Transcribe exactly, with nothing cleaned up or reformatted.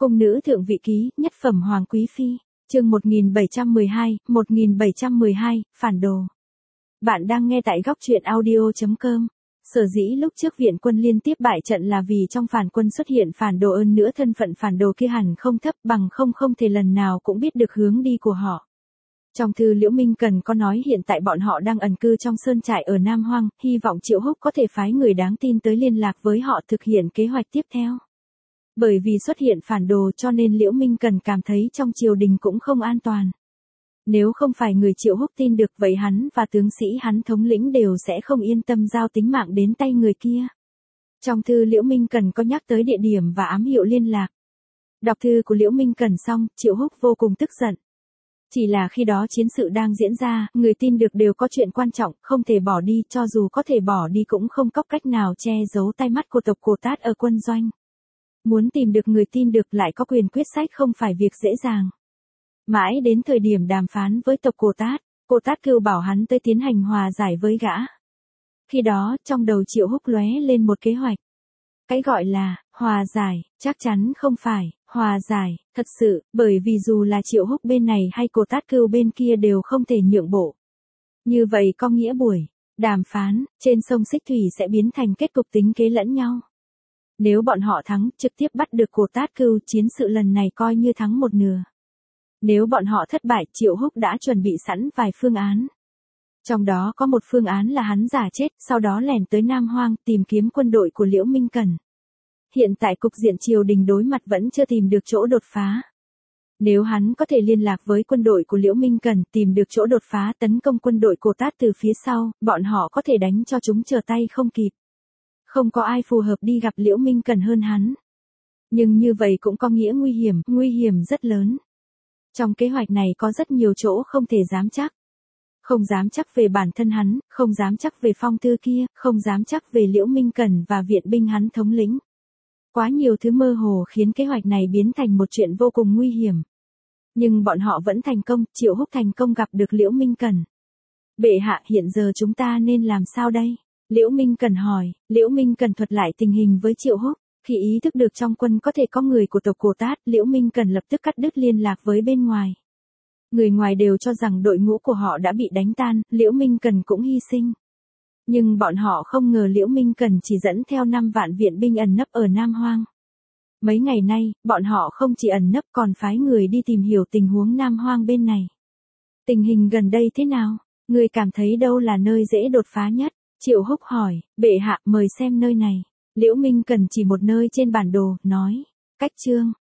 Cung nữ thượng vị ký, nhất phẩm hoàng quý phi, chương một nghìn bảy trăm mười hai, một nghìn bảy trăm mười hai, phản đồ. Bạn đang nghe tại góc truyện audio chấm com. Sở dĩ lúc trước viện quân liên tiếp bại trận là vì trong phản quân xuất hiện phản đồ, hơn nữa thân phận phản đồ kia hẳn không thấp, bằng không không thể lần nào cũng biết được hướng đi của họ. Trong thư Liễu Minh Cần có nói hiện tại bọn họ đang ẩn cư trong sơn trại ở Nam Hoang, hy vọng Triệu Húc có thể phái người đáng tin tới liên lạc với họ thực hiện kế hoạch tiếp theo. Bởi vì xuất hiện phản đồ cho nên Liễu Minh Cần cảm thấy trong triều đình cũng không an toàn. Nếu không phải người Triệu Húc tin được vậy hắn và tướng sĩ hắn thống lĩnh đều sẽ không yên tâm giao tính mạng đến tay người kia. Trong thư Liễu Minh Cần có nhắc tới địa điểm và ám hiệu liên lạc. Đọc thư của Liễu Minh Cần xong, Triệu Húc vô cùng tức giận. Chỉ là khi đó chiến sự đang diễn ra, người tin được đều có chuyện quan trọng, không thể bỏ đi, cho dù có thể bỏ đi cũng không có cách nào che giấu tai mắt của tộc Cổ Tát ở quân doanh. Muốn tìm được người tin được lại có quyền quyết sách không phải việc dễ dàng. Mãi đến thời điểm đàm phán với tộc Cổ Tát, Cổ Tát cưu bảo hắn tới tiến hành hòa giải với gã. Khi đó, trong đầu Triệu Húc lóe lên một kế hoạch. Cái gọi là hòa giải, chắc chắn không phải hòa giải, thật sự, bởi vì dù là Triệu Húc bên này hay Cổ Tát cưu bên kia đều không thể nhượng bộ. Như vậy có nghĩa buổi đàm phán trên sông Xích Thủy sẽ biến thành kết cục tính kế lẫn nhau. Nếu bọn họ thắng, trực tiếp bắt được Cổ Tát cưu, chiến sự lần này coi như thắng một nửa. Nếu bọn họ thất bại, Triệu Húc đã chuẩn bị sẵn vài phương án. Trong đó có một phương án là hắn giả chết, sau đó lẻn tới Nam Hoang tìm kiếm quân đội của Liễu Minh Cần. Hiện tại cục diện triều đình đối mặt vẫn chưa tìm được chỗ đột phá. Nếu hắn có thể liên lạc với quân đội của Liễu Minh Cần, tìm được chỗ đột phá tấn công quân đội Cổ Tát từ phía sau, bọn họ có thể đánh cho chúng trở tay không kịp. Không có ai phù hợp đi gặp Liễu Minh Cần hơn hắn. Nhưng như vậy cũng có nghĩa nguy hiểm, nguy hiểm rất lớn. Trong kế hoạch này có rất nhiều chỗ không thể dám chắc. Không dám chắc về bản thân hắn, không dám chắc về phong thư kia, không dám chắc về Liễu Minh Cần và viện binh hắn thống lĩnh. Quá nhiều thứ mơ hồ khiến kế hoạch này biến thành một chuyện vô cùng nguy hiểm. Nhưng bọn họ vẫn thành công, Triệu Húc thành công gặp được Liễu Minh Cần. Bệ hạ, hiện giờ chúng ta nên làm sao đây? Liễu Minh Cần hỏi. Liễu Minh Cần thuật lại tình hình với Triệu Húc. Khi ý thức được trong quân có thể có người của tộc Cổ Tát, Liễu Minh Cần lập tức cắt đứt liên lạc với bên ngoài. Người ngoài đều cho rằng đội ngũ của họ đã bị đánh tan, Liễu Minh Cần cũng hy sinh. Nhưng bọn họ không ngờ Liễu Minh Cần chỉ dẫn theo năm vạn viện binh ẩn nấp ở Nam Hoang. Mấy ngày nay, bọn họ không chỉ ẩn nấp còn phái người đi tìm hiểu tình huống Nam Hoang bên này. Tình hình gần đây thế nào? Người cảm thấy đâu là nơi dễ đột phá nhất? Triệu Húc hỏi. Bệ hạ, mời xem nơi này. Liễu Minh Cần chỉ một nơi trên bản đồ, nói. Cách Chương,